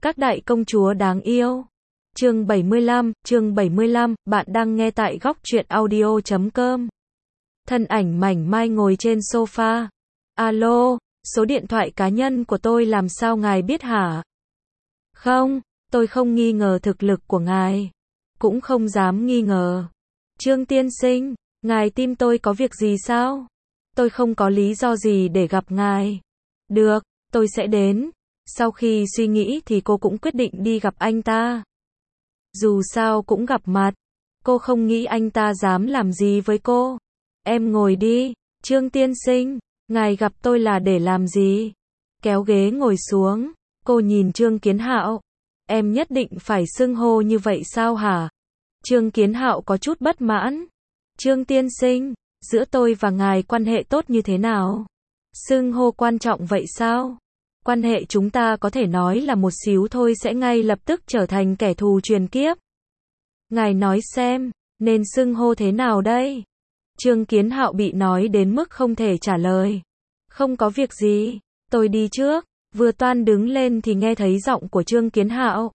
Các đại công chúa đáng yêu. Chương 75, bạn đang nghe tại góc truyện audio.com. Thân ảnh mảnh mai ngồi trên sofa. Alo, số điện thoại cá nhân của tôi làm sao ngài biết hả? Không, tôi không nghi ngờ thực lực của ngài. Cũng không dám nghi ngờ. Trương tiên sinh, ngài tìm tôi có việc gì sao? Tôi không có lý do gì để gặp ngài. Được, tôi sẽ đến. Sau khi suy nghĩ thì cô cũng quyết định đi gặp anh ta. Dù sao cũng gặp mặt. Cô không nghĩ anh ta dám làm gì với cô. Em ngồi đi, Trương tiên sinh, ngài gặp tôi là để làm gì? Kéo ghế ngồi xuống, cô nhìn Trương Kiến Hạo. Em nhất định phải xưng hô như vậy sao hả? Trương Kiến Hạo có chút bất mãn. Trương tiên sinh, giữa tôi và ngài quan hệ tốt như thế nào? Xưng hô quan trọng vậy sao? Quan hệ chúng ta có thể nói là một xíu thôi sẽ ngay lập tức trở thành kẻ thù truyền kiếp. Ngài nói xem, nên xưng hô thế nào đây? Trương Kiến Hạo bị nói đến mức không thể trả lời. Không có việc gì, tôi đi trước. Vừa toan đứng lên thì nghe thấy giọng của Trương Kiến Hạo.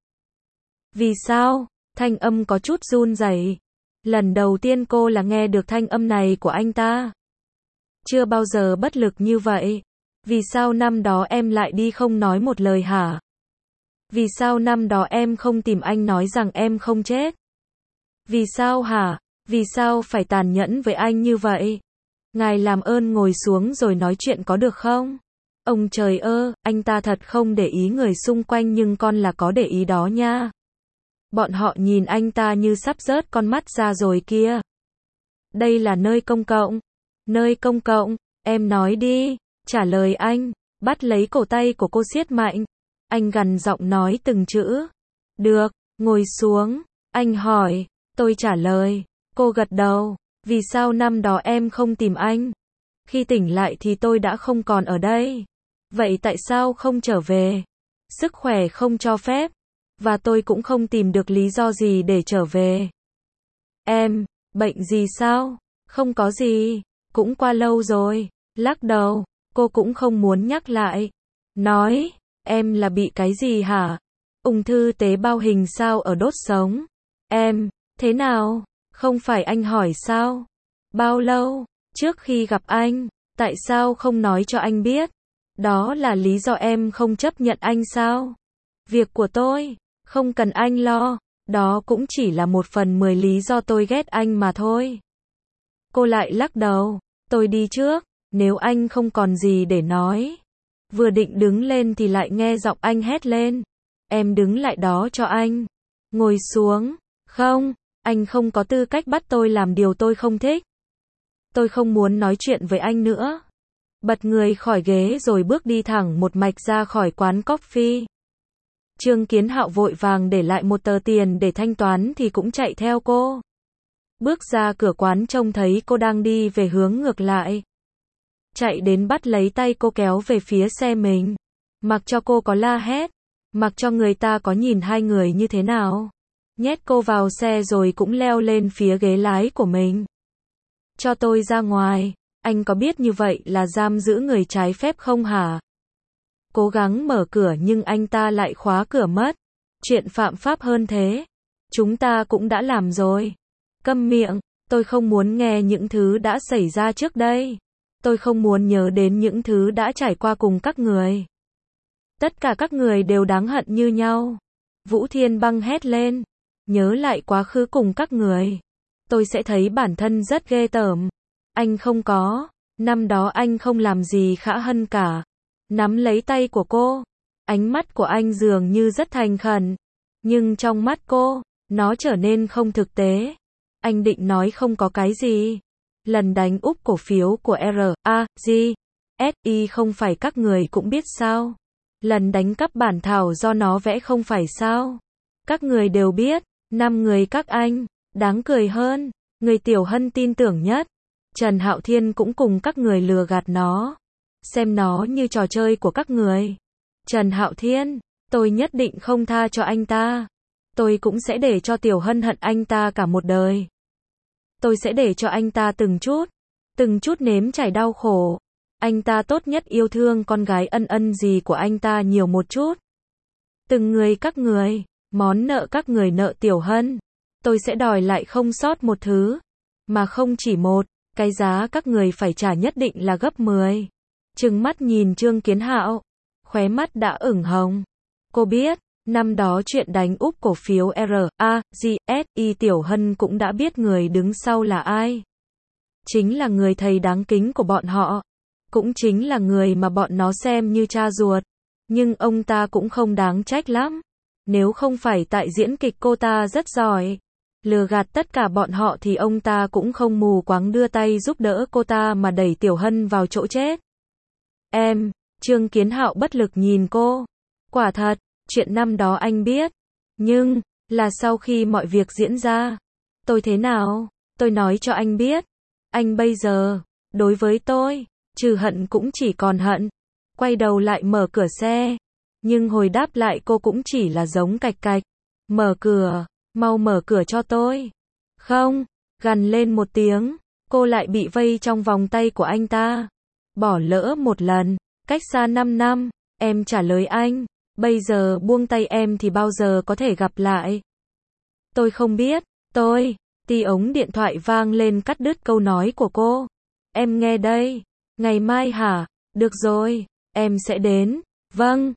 Vì sao? Thanh âm có chút run rẩy. Lần đầu tiên cô là nghe được thanh âm này của anh ta. Chưa bao giờ bất lực như vậy. Vì sao năm đó em lại đi không nói một lời hả? Vì sao năm đó em không tìm anh nói rằng em không chết? Vì sao hả? Vì sao phải tàn nhẫn với anh như vậy? Ngài làm ơn ngồi xuống rồi nói chuyện có được không? Ông trời ơi, anh ta thật không để ý người xung quanh nhưng con là có để ý đó nha. Bọn họ nhìn anh ta như sắp rớt con mắt ra rồi kia. Đây là nơi công cộng. Nơi công cộng, em nói đi. Trả lời anh, bắt lấy cổ tay của cô siết mạnh. Anh gằn giọng nói từng chữ. Được, ngồi xuống. Anh hỏi, tôi trả lời. Cô gật đầu. Vì sao năm đó em không tìm anh? Khi tỉnh lại thì tôi đã không còn ở đây. Vậy tại sao không trở về? Sức khỏe không cho phép. Và tôi cũng không tìm được lý do gì để trở về. Em, bệnh gì sao? Không có gì. Cũng qua lâu rồi. Lắc đầu. Cô cũng không muốn nhắc lại. Nói, em là bị cái gì hả? Ung thư tế bào hình sao ở đốt sống. Em, thế nào? Không phải anh hỏi sao? Bao lâu? Trước khi gặp anh, tại sao không nói cho anh biết? Đó là lý do em không chấp nhận anh sao? Việc của tôi, không cần anh lo. Đó cũng chỉ là 1/10 lý do tôi ghét anh mà thôi. Cô lại lắc đầu. Tôi đi trước. Nếu anh không còn gì để nói. Vừa định đứng lên thì lại nghe giọng anh hét lên. Em đứng lại đó cho anh. Ngồi xuống. Không, anh không có tư cách bắt tôi làm điều tôi không thích. Tôi không muốn nói chuyện với anh nữa. Bật người khỏi ghế rồi bước đi thẳng một mạch ra khỏi quán coffee. Trương Kiến Hạo vội vàng để lại một tờ tiền để thanh toán thì cũng chạy theo cô. Bước ra cửa quán trông thấy cô đang đi về hướng ngược lại. Chạy đến bắt lấy tay cô kéo về phía xe mình. Mặc cho cô có la hét. Mặc cho người ta có nhìn hai người như thế nào. Nhét cô vào xe rồi cũng leo lên phía ghế lái của mình. Cho tôi ra ngoài. Anh có biết như vậy là giam giữ người trái phép không hả? Cố gắng mở cửa nhưng anh ta lại khóa cửa mất. Chuyện phạm pháp hơn thế. Chúng ta cũng đã làm rồi. Câm miệng. Tôi không muốn nghe những thứ đã xảy ra trước đây. Tôi không muốn nhớ đến những thứ đã trải qua cùng các người. Tất cả các người đều đáng hận như nhau. Vũ Thiên Băng hét lên. Nhớ lại quá khứ cùng các người. Tôi sẽ thấy bản thân rất ghê tởm. Anh không có. Năm đó anh không làm gì khả hân cả. Nắm lấy tay của cô. Ánh mắt của anh dường như rất thành khẩn. Nhưng trong mắt cô, nó trở nên không thực tế. Anh định nói không có cái gì. Lần đánh úp cổ phiếu của RAGSI không phải các người cũng biết sao? Lần đánh cắp bản thảo do nó vẽ không phải sao? Các người đều biết. 5 người các anh. Đáng cười hơn. Người Tiểu Hân tin tưởng nhất. Trần Hạo Thiên cũng cùng các người lừa gạt nó. Xem nó như trò chơi của các người. Trần Hạo Thiên, tôi nhất định không tha cho anh ta. Tôi cũng sẽ để cho Tiểu Hân hận anh ta cả một đời. Tôi sẽ để cho anh ta từng chút nếm trải đau khổ. Anh ta tốt nhất yêu thương con gái ân ân gì của anh ta nhiều một chút. Từng người các người, món nợ các người nợ Tiểu Hân, tôi sẽ đòi lại không sót một thứ, mà không chỉ một, cái giá các người phải trả nhất định là gấp 10. Trừng mắt nhìn Trương Kiến Hạo, khóe mắt đã ửng hồng. Cô biết, năm đó chuyện đánh úp cổ phiếu RAGSI Tiểu Hân cũng đã biết người đứng sau là ai. Chính là người thầy đáng kính của bọn họ. Cũng chính là người mà bọn nó xem như cha ruột. Nhưng ông ta cũng không đáng trách lắm. Nếu không phải tại diễn kịch cô ta rất giỏi, lừa gạt tất cả bọn họ thì ông ta cũng không mù quáng đưa tay giúp đỡ cô ta mà đẩy Tiểu Hân vào chỗ chết. Em, Trương Kiến Hạo bất lực nhìn cô. Quả thật, chuyện năm đó anh biết. Nhưng, là sau khi mọi việc diễn ra. Tôi thế nào? Tôi nói cho anh biết. Anh bây giờ, đối với tôi, trừ hận cũng chỉ còn hận. Quay đầu lại mở cửa xe. Nhưng hồi đáp lại cô cũng chỉ là giống cạch cạch. Mở cửa, mau mở cửa cho tôi. Không, gằn lên một tiếng, cô lại bị vây trong vòng tay của anh ta. Bỏ lỡ một lần, cách xa 5 năm, em trả lời anh, bây giờ buông tay em thì bao giờ có thể gặp lại. Tôi không biết, ti ống điện thoại vang lên cắt đứt câu nói của cô. Em nghe đây, ngày mai hả? Được rồi, em sẽ đến. Vâng,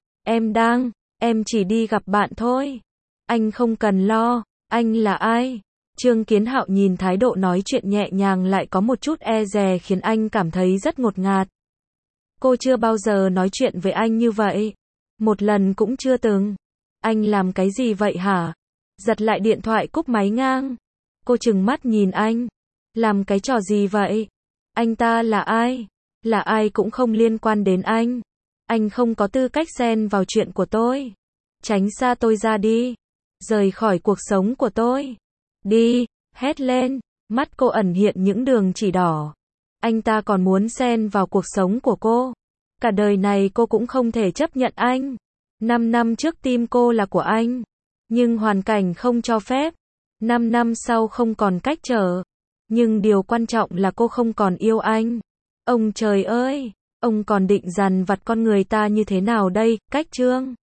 em chỉ đi gặp bạn thôi. Anh không cần lo, anh là ai? Trương Kiến Hạo nhìn thái độ nói chuyện nhẹ nhàng lại có một chút e dè khiến anh cảm thấy rất ngột ngạt. Cô chưa bao giờ nói chuyện với anh như vậy. Một lần cũng chưa từng. Anh làm cái gì vậy hả? Giật lại điện thoại cúp máy ngang. Cô trừng mắt nhìn anh. Làm cái trò gì vậy? Anh ta là ai? Là ai cũng không liên quan đến anh. Anh không có tư cách xen vào chuyện của tôi. Tránh xa tôi ra đi. Rời khỏi cuộc sống của tôi. Đi, hét lên. Mắt cô ẩn hiện những đường chỉ đỏ. Anh ta còn muốn xen vào cuộc sống của cô. Cả đời này cô cũng không thể chấp nhận anh. 5 năm trước tim cô là của anh. Nhưng hoàn cảnh không cho phép. 5 năm sau không còn cách trở. Nhưng điều quan trọng là cô không còn yêu anh. Ông trời ơi, ông còn định dằn vặt con người ta như thế nào đây, Cách Trương?